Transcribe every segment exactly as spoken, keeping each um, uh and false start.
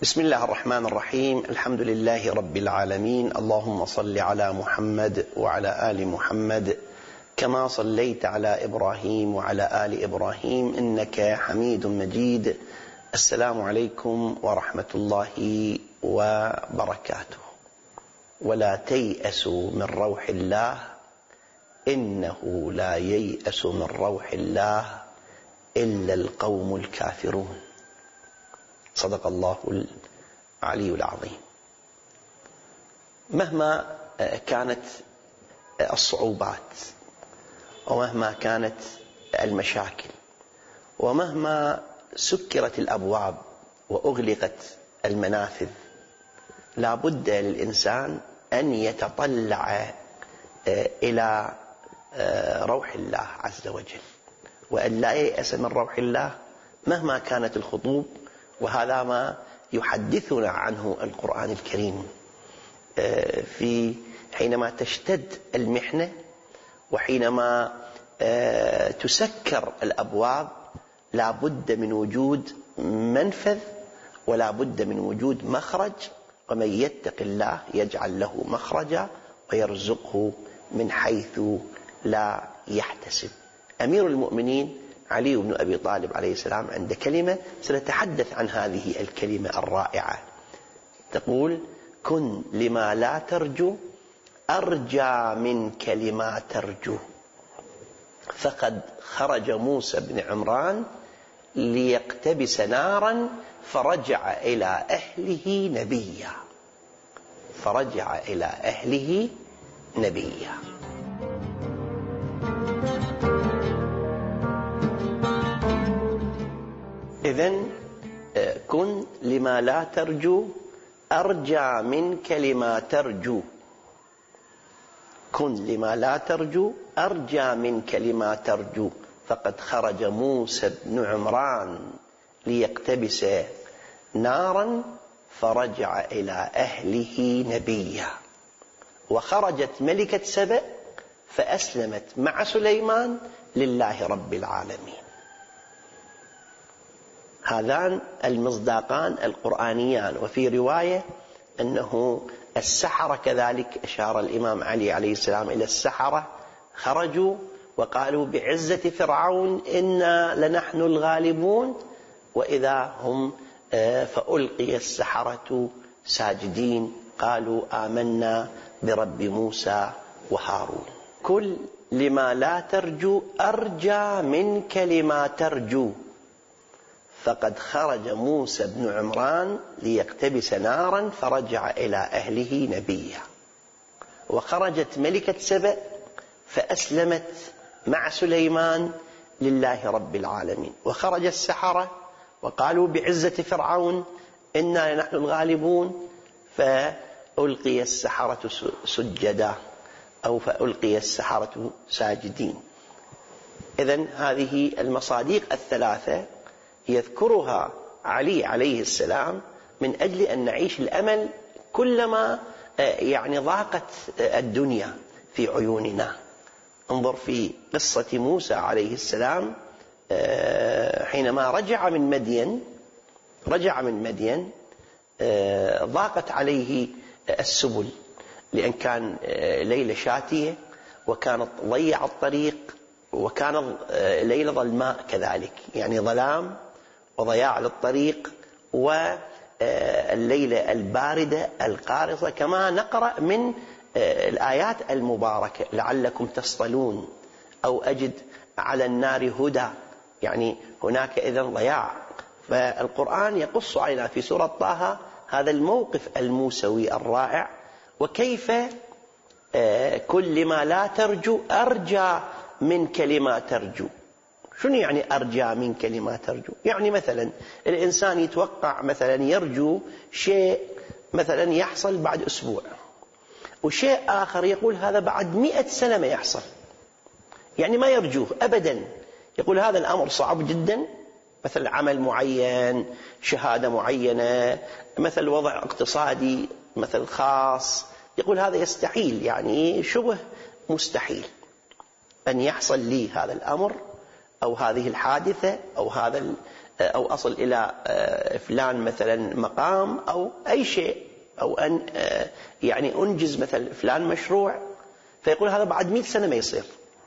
بسم الله الرحمن الرحيم. الحمد لله رب العالمين. اللهم صل على محمد وعلى آل محمد كما صليت على إبراهيم وعلى آل إبراهيم إنك حميد مجيد. السلام عليكم ورحمة الله وبركاته. ولا تيأسوا من روح الله إنه لا ييأس من روح الله إلا القوم الكافرون. صدق الله العلي العظيم. مهما كانت الصعوبات ومهما كانت المشاكل ومهما سكرت الأبواب وأغلقت المنافذ، لا بد للإنسان أن يتطلع إلى روح الله عز وجل، وأن لا ييأس من روح الله مهما كانت الخطوب. وهذا ما يحدثنا عنه القرآن الكريم في حينما تشتد المحنة وحينما تسكر الأبواب، لا بد من وجود منفذ ولا بد من وجود مخرج. ومن يتق الله يجعل له مخرجا ويرزقه من حيث لا يحتسب. أمير المؤمنين علي بن أبي طالب عليه السلام عند كلمة سنتحدث عن هذه الكلمة الرائعة، تقول: كن لما لا ترجو أرجى منك لما ترجو. فقد خرج موسى بن عمران ليقتبس نارا فرجع إلى أهله نبيا فرجع إلى أهله نبيا. إذن كن لما لا ترجو أرجى منك لما ترجو. كن لما لا ترجو أرجى منك لما ترجو. فقد خرج موسى بن عمران ليقتبس نارا فرجع إلى أهله نبيا. وخرجت ملكة سبأ فأسلمت مع سليمان لله رب العالمين. هذان المصداقان القرآنيان. وفي رواية أنه السحرة كذلك، أشار الإمام علي عليه السلام إلى السحرة، خرجوا وقالوا بعزة فرعون إنا لنحن الغالبون، وإذا هم فألقي السحرة ساجدين قالوا آمنا برب موسى وهارون. كل لما لا ترجو أرجى منك لما ترجو. فقد خرج موسى بن عمران ليقتبس نارا فرجع إلى أهله نبيا. وخرجت ملكة سبأ فأسلمت مع سليمان لله رب العالمين. وخرج السحرة وقالوا بعزة فرعون إنا نحن الغالبون، فألقي السحرة سجدا أو فألقي السحرة ساجدين. إذن هذه المصادق الثلاثة يذكرها علي عليه السلام من أجل أن نعيش الأمل كلما يعني ضاقت الدنيا في عيوننا. انظر في قصة موسى عليه السلام حينما رجع من مدين رجع من مدين ضاقت عليه السبل، لأن كان ليلة شاتية وكانت ضيع الطريق، وكان ليلة ظلماء كذلك، يعني ظلام وضياع للطريق، والليلة الباردة القارصة، كما نقرأ من الآيات المباركة: لعلكم تصطلون أو أجد على النار هدى. يعني هناك إذن ضياع. فالقرآن يقص علينا في سورة طه هذا الموقف الموسوي الرائع، وكيف كل ما لا ترجو أرجى من كلمة ترجو. شنو يعني أرجى من كلمة ترجو؟ يعني مثلا الإنسان يتوقع مثلا يرجو شيء مثلا يحصل بعد أسبوع، وشيء آخر يقول هذا بعد مئة سنة ما يحصل، يعني ما يرجوه أبدا. يقول هذا الأمر صعب جدا، مثل عمل معين، شهادة معينة، مثل وضع اقتصادي مثل خاص، يقول هذا يستحيل، يعني شبه مستحيل أن يحصل لي هذا الأمر أو هذه الحادثة أو هذا أو أصل إلى فلان مثلا مقام أو أي شيء، أو أن يعني أنجز مثلا فلان مشروع، فيقول هذا بعد مئة سنة ما يصير.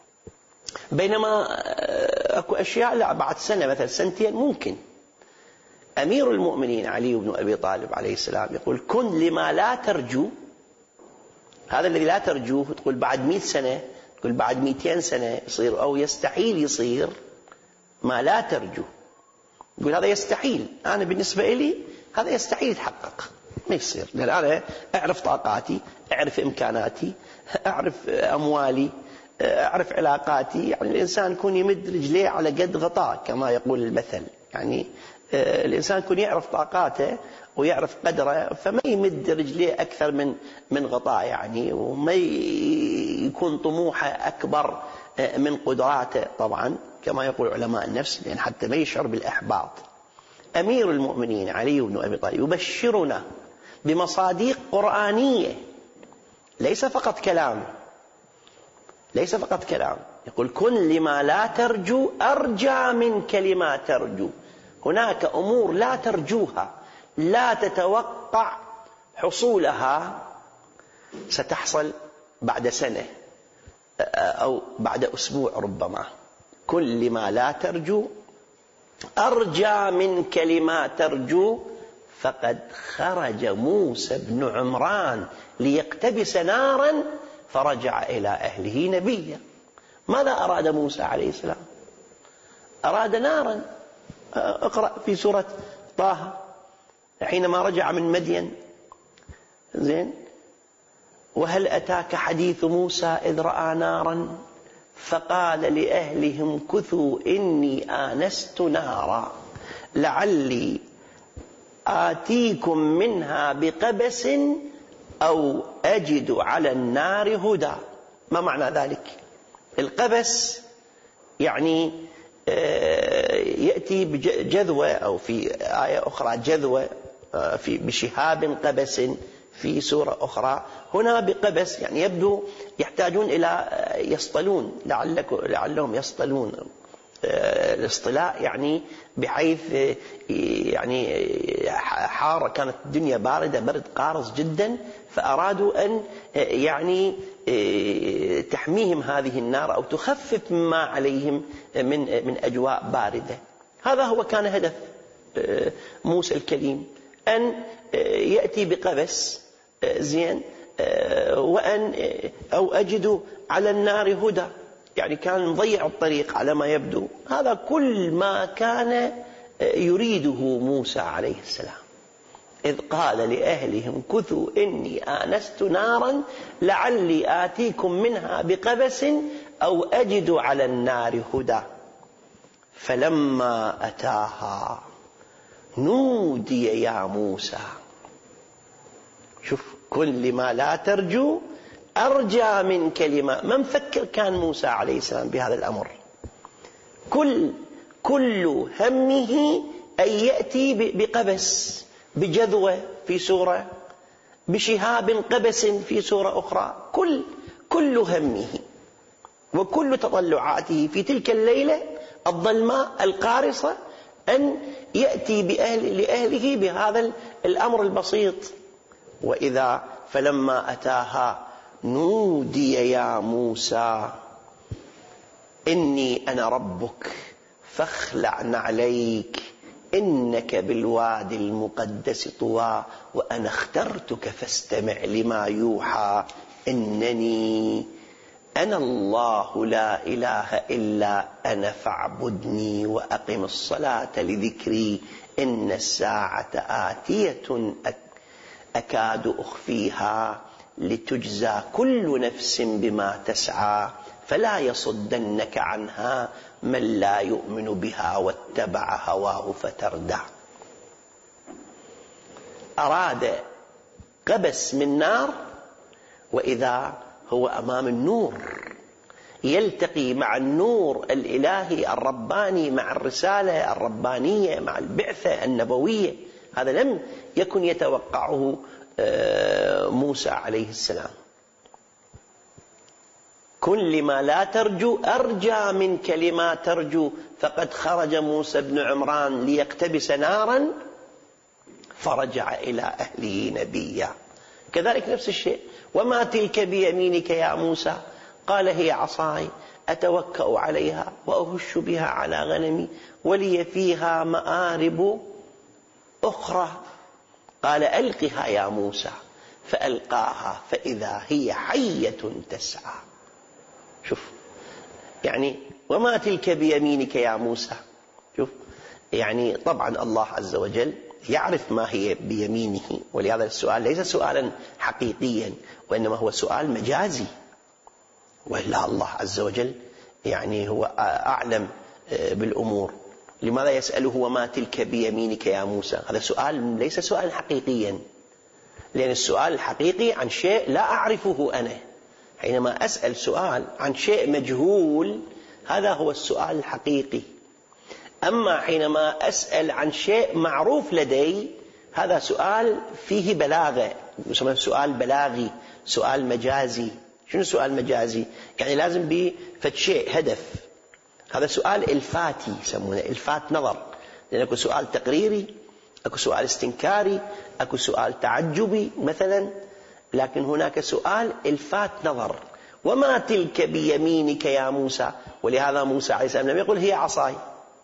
بينما أكو أشياء لا، بعد سنة مثلا سنتين ممكن. أمير المؤمنين علي بن أبي طالب عليه السلام يقول كن لما لا ترجو، هذا الذي لا ترجوه تقول بعد مئة سنة، تقول بعد مئتين سنة يصير، أو يستحيل يصير ما لا ترجو. يقول هذا يستحيل، أنا بالنسبة لي هذا يستحيل يتحقق، ما يصير، لأن أنا أعرف طاقاتي، أعرف إمكاناتي، أعرف أموالي، أعرف علاقاتي. يعني الإنسان يكون يمد رجليه على قد غطاء كما يقول المثل، يعني الإنسان يكون يعرف طاقاته ويعرف قدره، فما يمد رجليه أكثر من من غطاء يعني، وما يكون طموحه أكبر من قدراته طبعا كما يقول علماء النفس، لأن حتى ما يشعر بالإحباط. أمير المؤمنين علي بن أبي طالب يبشرنا بمصادق قرآنية، ليس فقط كلام، ليس فقط كلام. يقول كن لما لا ترجو أرجى منك لما ترجو. هناك أمور لا ترجوها، لا تتوقع حصولها، ستحصل بعد سنة أو بعد أسبوع ربما. كن لما لا ترجو أرجى منك لما ترجو. فقد خرج موسى بن عمران ليقتبس نارا فرجع إلى أهله نبيا. ماذا أراد موسى عليه السلام؟ أراد نارا. اقرأ في سورة طه حينما رجع من مدين، زين، وهل أتاك حديث موسى إذ رأى نارا فقال لأهلهم كثوا إني آنست نارا لعلي آتيكم منها بقبس أو أجد على النار هدى. ما معنى ذلك؟ القبس يعني يأتي بجذوة، أو في آية أخرى جذوة في بشهاب قبس في سورة أخرى، هنا بقبس، يعني يبدو يحتاجون إلى يصطلون، لعلهم يصطلون. الاصطلاء يعني بحيث يعني حارة، كانت الدنيا باردة برد قارص جدا، فأرادوا أن يعني تحميهم هذه النار أو تخفف ما عليهم من من أجواء باردة. هذا هو كان هدف موسى الكليم، أن يأتي بقبس، زين، وأن أو أجد على النار هدى، يعني كان مضيع الطريق على ما يبدو. هذا كل ما كان يريده موسى عليه السلام، إذ قال لأهلهم كثوا إني آنست نارا لعلي آتيكم منها بقبس أو أجد على النار هدى. فلما أتاها نودي يا موسى. شوف، كن لما لا ترجو أرجى من كلمة. ما مفكر كان موسى عليه السلام بهذا الأمر؟ كل كل همه أن يأتي بقبس، بجذوة في سورة، بشهاب قبس في سورة أخرى. كل كل همه وكل تطلعاته في تلك الليلة الظلماء القارصة أن يأتي بأهل لأهله بهذا الأمر البسيط. وإذا فلما أتاها نودي يا موسى إني أنا ربك فاخلع نعليك إنك بالواد المقدس طوى وأنا اخترتك فاستمع لما يوحى إنني أنا الله لا إله إلا أنا فاعبدني وأقم الصلاة لذكري إن الساعة آتية أكاد أخفيها لتجزى كل نفس بما تسعى فلا يصدنك عنها من لا يؤمن بها واتبع هواه فتردى. أراد قبس من نار، وإذا هو أمام النور يلتقي مع النور الإلهي الرباني، مع الرسالة الربانية، مع البعثة النبوية. هذا لم يكن يتوقعه موسى عليه السلام. كن لما لا ترجو أرجى منك لما ترجو، فقد خرج موسى بن عمران ليقتبس نارا فرجع إلى أهله نبيا. كذلك نفس الشيء، وما تلك بيمينك يا موسى؟ قال هي عصاي أتوكأ عليها وأهش بها على غنمي ولي فيها مآرب أخرى. قال ألقها يا موسى، فألقاها فإذا هي حية تسعى. شوف يعني وما تلك بيمينك يا موسى. شوف يعني طبعا الله عز وجل يعرف ما هي بيمينه، ولهذا السؤال ليس سؤالا حقيقيا وإنما هو سؤال مجازي، وإلا الله عز وجل يعني هو أعلم بالأمور. لماذا يسأله وما تلك بيمينك يا موسى؟ هذا سؤال ليس سؤالا حقيقيا، لأن السؤال الحقيقي عن شيء لا أعرفه أنا. حينما أسأل سؤال عن شيء مجهول هذا هو السؤال الحقيقي. أما حينما أسأل عن شيء معروف لدي هذا سؤال فيه بلاغة، يسمى سؤال بلاغي، سؤال مجازي. شنو سؤال مجازي؟ يعني لازم به فد شيء هدف. هذا سؤال الفاتي يسمونه الفات نظر، لأن أكو سؤال تقريري، أكو سؤال استنكاري، أكو سؤال تعجبي مثلا، لكن هناك سؤال الفات نظر. وما تلك بيمينك يا موسى؟ ولهذا موسى عليه السلام لم يقل هي عصاي،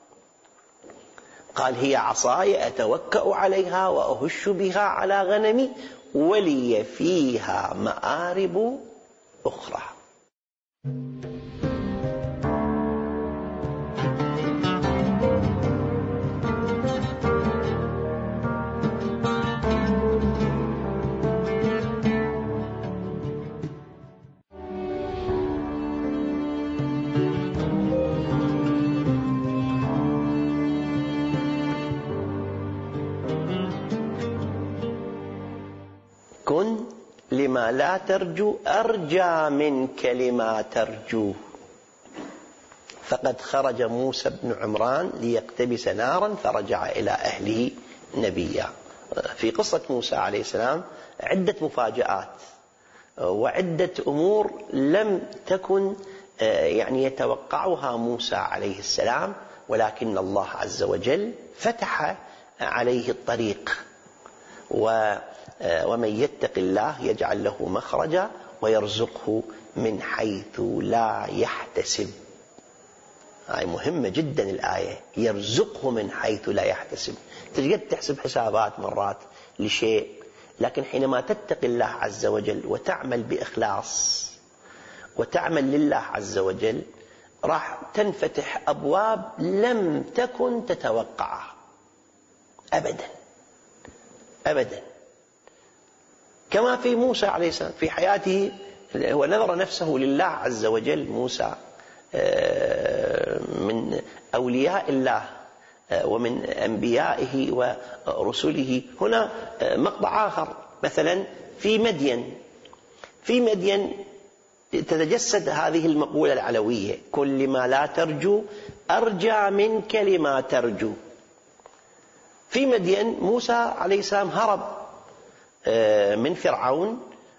قال هي عصاي أتوكأ عليها وأهش بها على غنمي ولي فيها مآرب أخرى. كن لما لا ترجو أرجى منك لما ترجو، فقد خرج موسى بن عمران ليقتبس نارا فرجع إلى أهله نبيا. في قصة موسى عليه السلام عدة مفاجآت وعدة أمور لم تكن يعني يتوقعها موسى عليه السلام، ولكن الله عز وجل فتح عليه الطريق. و ومن يتق الله يجعل له مخرجا ويرزقه من حيث لا يحتسب. هاي مهمة جدا الآية، يرزقه من حيث لا يحتسب. تجد تحسب حسابات مرات لشيء، لكن حينما تتقي الله عز وجل وتعمل بإخلاص وتعمل لله عز وجل راح تنفتح أبواب لم تكن تتوقعها أبدا أبدا. كما في موسى عليه السلام في حياته هو نذر نفسه لله عز وجل. موسى من أولياء الله ومن أنبيائه ورسله. هنا مقطع آخر مثلا في مدين، في مدين تتجسد هذه المقولة العلوية كل ما لا ترجو أرجى منك لما ترجو. في مدين موسى عليه السلام هرب من فرعون،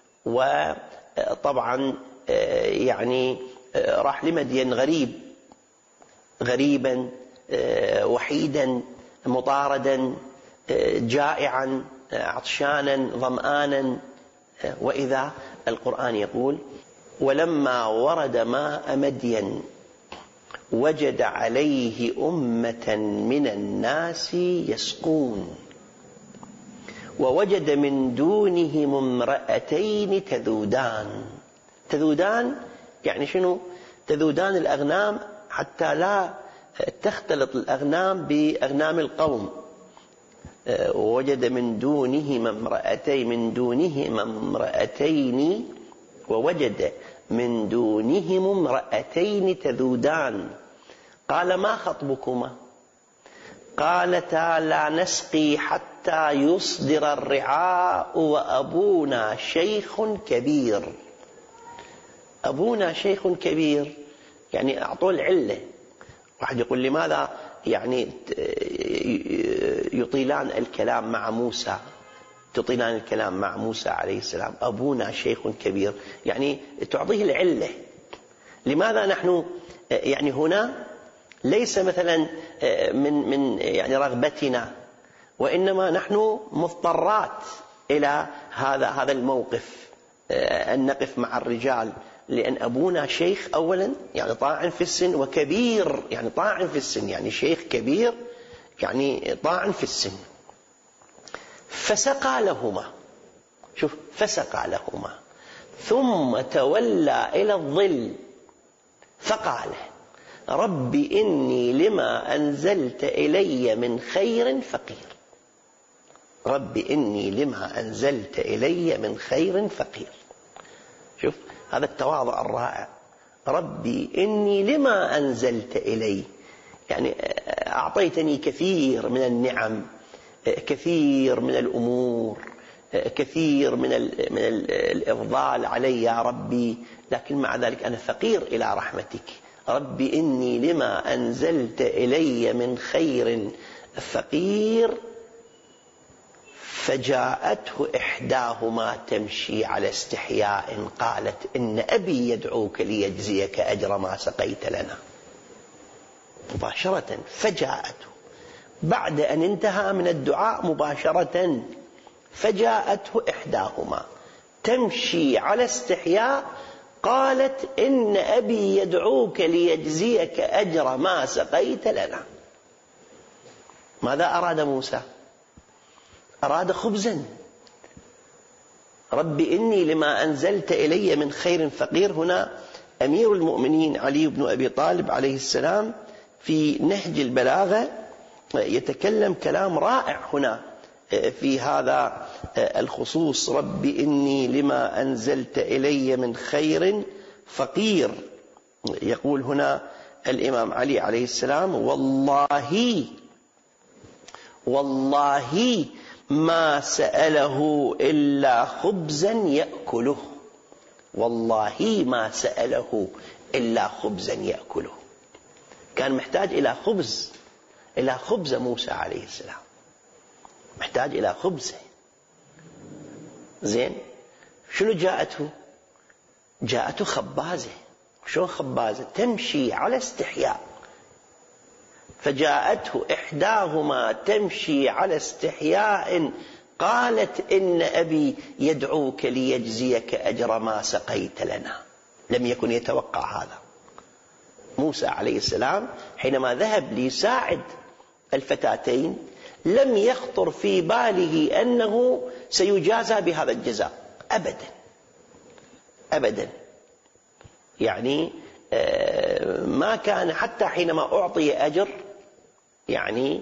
وطبعا يعني راح لمدين غريب غريبا وحيدا مطاردا جائعا عطشانا ظمآنا. وإذا القرآن يقول ولما ورد ماء مدين وجد عليه أمة من الناس يسقون ووجد من دونهم امرأتين تذودان. تذودان يعني شنو؟ تذودان الأغنام حتى لا تختلط الأغنام بأغنام القوم. ووجد من دونهما امرأتين من دونهما امرأتين ووجد من دونهم امرأتين تذودان قال ما خطبكما؟ قالتا لا نسقي حتى يصدر الرعاء وأبونا شيخ كبير. أبونا شيخ كبير يعني أعطوا العلة. واحد يقول لماذا يعني يطيلان الكلام مع موسى تطيلان الكلام مع موسى عليه السلام؟ أبونا شيخ كبير يعني تعطيه العلة. لماذا نحن يعني هنا ليس مثلا من من يعني رغبتنا، وإنما نحن مضطرات إلى هذا هذا الموقف، أن نقف مع الرجال، لأن أبونا شيخ أولا يعني طاعن في السن، وكبير يعني طاعن في السن، يعني شيخ كبير يعني طاعن في السن. فسقى لهما، شوف فسقى لهما ثم تولى إلى الظل فقال رب إني لما أنزلت إلي من خير فقير. رب إني لما أنزلت إلي من خير فقير. شوف هذا التواضع الرائع. ربي إني لما أنزلت إلي، يعني أعطيتني كثير من النعم، كثير من الأمور، كثير من من الإفضال علي يا ربي، لكن مع ذلك أنا فقير إلى رحمتك. ربي إني لما أنزلت إلي من خير فقير. فجاءته إحداهما تمشي على استحياء قالت إن أبي يدعوك ليجزيك أجر ما سقيت لنا. مباشرة فجاءته بعد أن انتهى من الدعاء مباشرة، فجاءته إحداهما تمشي على استحياء قالت إن أبي يدعوك ليجزيك أجر ما سقيت لنا. ماذا أراد موسى؟ أراد خبزا. رب إني لما أنزلت إلي من خير فقير. هنا أمير المؤمنين علي بن أبي طالب عليه السلام في نهج البلاغة يتكلم كلام رائع هنا في هذا الخصوص. رب إني لما أنزلت إلي من خير فقير. يقول هنا الإمام علي عليه السلام والله والله ما سأله إلا خبزا يأكله. والله ما سأله إلا خبزا يأكله. كان محتاج إلى خبز، إلى خبز موسى عليه السلام، محتاج إلى خبزه. زين، شنو جاءته؟ جاءته خبازة. شلون خبازة؟ تمشي على استحياء. فجاءته إحداهما تمشي على استحياء قالت إن أبي يدعوك ليجزيك أجر ما سقيت لنا. لم يكن يتوقع هذا. موسى عليه السلام حينما ذهب ليساعد الفتاتين لم يخطر في باله أنه سيجازى بهذا الجزاء أبدا أبدا. يعني ما كان حتى حينما أعطي أجر يعني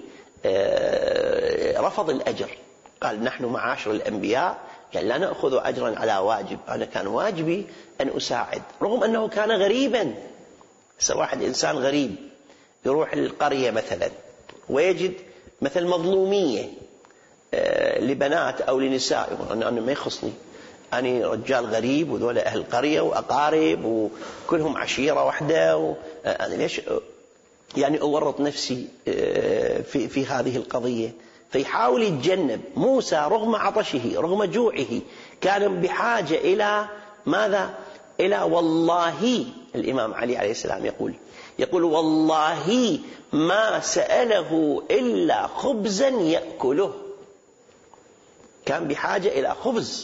رفض الأجر. قال نحن معاشر الأنبياء يعني لا نأخذ أجرا على واجب، أنا كان واجبي أن أساعد، رغم أنه كان غريبا. واحد إنسان غريب يروح للقرية مثلا ويجد مثل مظلومية لبنات أو لنساء، يقول أنا ما يخصني، أنا رجال غريب وذول أهل القرية وأقارب وكلهم عشيرة واحدة، أنا ليش يعني أورط نفسي في في هذه القضية؟ فيحاول يتجنب. موسى رغم عطشه رغم جوعه كان بحاجة إلى ماذا؟ إلى والله. الإمام علي عليه السلام يقول يقول والله ما سأله إلا خبزا يأكله. كان بحاجة إلى خبز.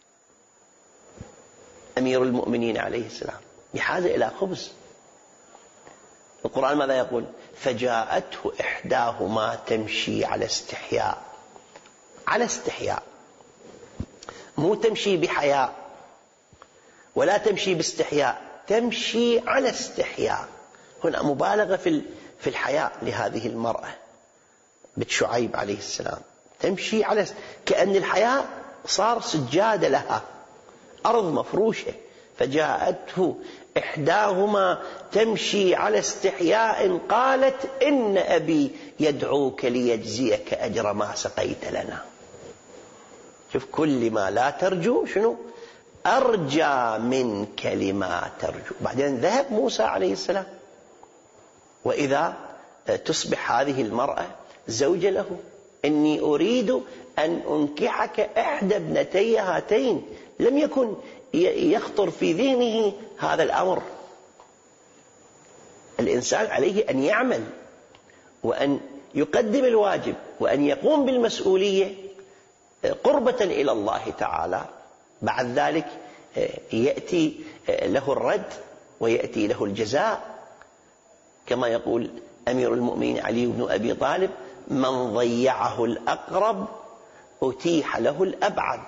أمير المؤمنين عليه السلام بحاجة إلى خبز. القرآن ماذا يقول؟ فجاءته إحداهما تمشي على استحياء. على استحياء، مو تمشي بحياء ولا تمشي باستحياء، تمشي على استحياء. هنا مبالغة في في الحياء لهذه المرأة بنت شعيب عليه السلام. تمشي على كأن الحياء صار سجادة لها، أرض مفروشة. فجاءته إحداهما تمشي على استحياء قالت إن أبي يدعوك ليجزيك أجر ما سقيت لنا. شوف كل ما لا ترجو شنو؟ أرجى منك لما ترجو. بعدين ذهب موسى عليه السلام، وإذا تصبح هذه المرأة زوجة له. إني أريد أن أنكحك إحدى ابنتي هاتين. لم يكن يخطر في ذهنه هذا الأمر. الإنسان عليه أن يعمل وأن يقدم الواجب وأن يقوم بالمسؤولية قربة إلى الله تعالى. بعد ذلك يأتي له الرد ويأتي له الجزاء، كما يقول أمير المؤمنين علي بن أبي طالب: من ضيعه الأقرب أتيح له الأبعد.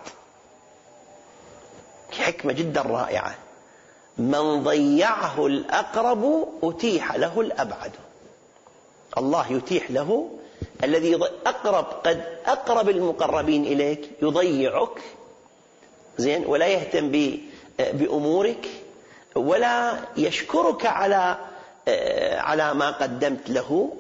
حكمة جدا رائعة. من ضيعه الأقرب أتيح له الأبعد. الله يتيح له الذي أقرب، قد أقرب المقربين إليك يضيعك زين ولا يهتم بأمورك ولا يشكرك على على ما قدمت له.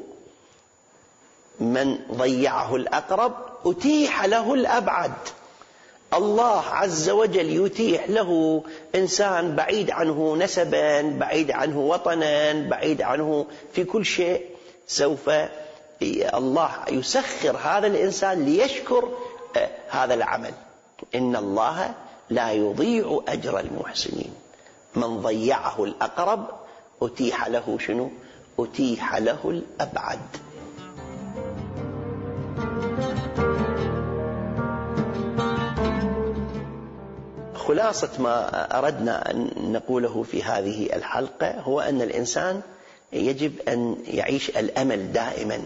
من ضيعه الأقرب أتيح له الأبعد. الله عز وجل يتيح له إنسان بعيد عنه نسبا، بعيد عنه وطنا، بعيد عنه في كل شيء، سوف الله يسخر هذا الإنسان ليشكر هذا العمل. إن الله لا يضيع أجر المحسنين. من ضيعه الأقرب أتيح له شنو؟ أتيح له الأبعد. خلاصة ما أردنا أن نقوله في هذه الحلقة هو أن الإنسان يجب أن يعيش الأمل دائما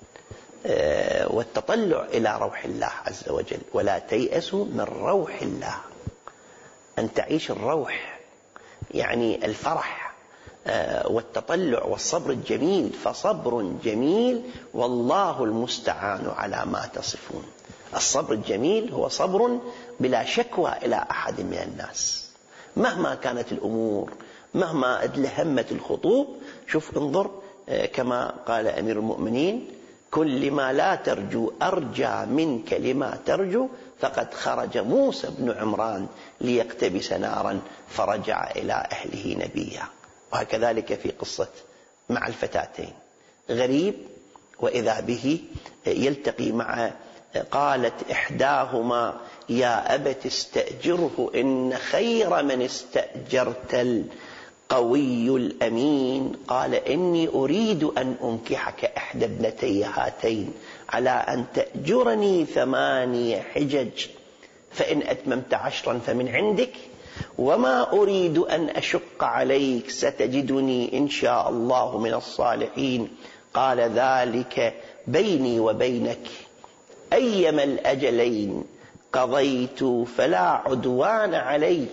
والتطلع إلى روح الله عز وجل، ولا تيأسوا من روح الله. أن تعيش الروح يعني الفرح والتطلع والصبر الجميل، فصبر جميل والله المستعان على ما تصفون. الصبر الجميل هو صبر بلا شكوى إلى أحد من الناس مهما كانت الأمور، مهما ادلهمت الخطوب. شوف انظر كما قال أمير المؤمنين: كن لما لا ترجو أرجى منك لما ترجو، فقد خرج موسى بن عمران ليقتبس نارا فرجع إلى أهله نبيا. وهكذلك في قصة مع الفتاتين، غريب وإذا به يلتقي مع قالت إحداهما: يا أبت استأجره إن خير من استأجرت القوي الأمين. قال: إني أريد أن أنكحك إحدى ابنتي هاتين على أن تأجرني ثماني حجج، فإن أتممت عشرا فمن عندك، وما أريد أن أشق عليك، ستجدني إن شاء الله من الصالحين. قال: ذلك بيني وبينك، أيما الأجلين قضيت فلا عدوان علي،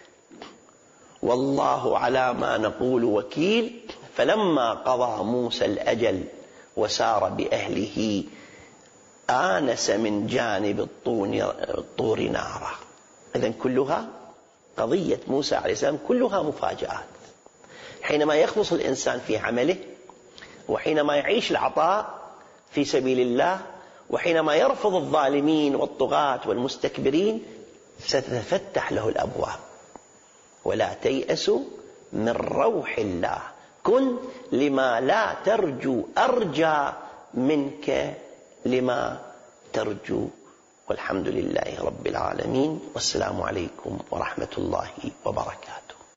والله على ما نقول وكيل. فلما قضى موسى الأجل وسار بأهله آنس من جانب الطور نارا. إذن كلها قضية موسى عليه السلام كلها مفاجآت. حينما يخلص الإنسان في عمله، وحينما يعيش العطاء في سبيل الله، وحينما يرفض الظالمين والطغاة والمستكبرين، ستتفتح له الأبواب. ولا تيأسوا من روح الله. كن لما لا ترجو أرجى منك لما ترجو. والحمد لله رب العالمين، والسلام عليكم ورحمة الله وبركاته.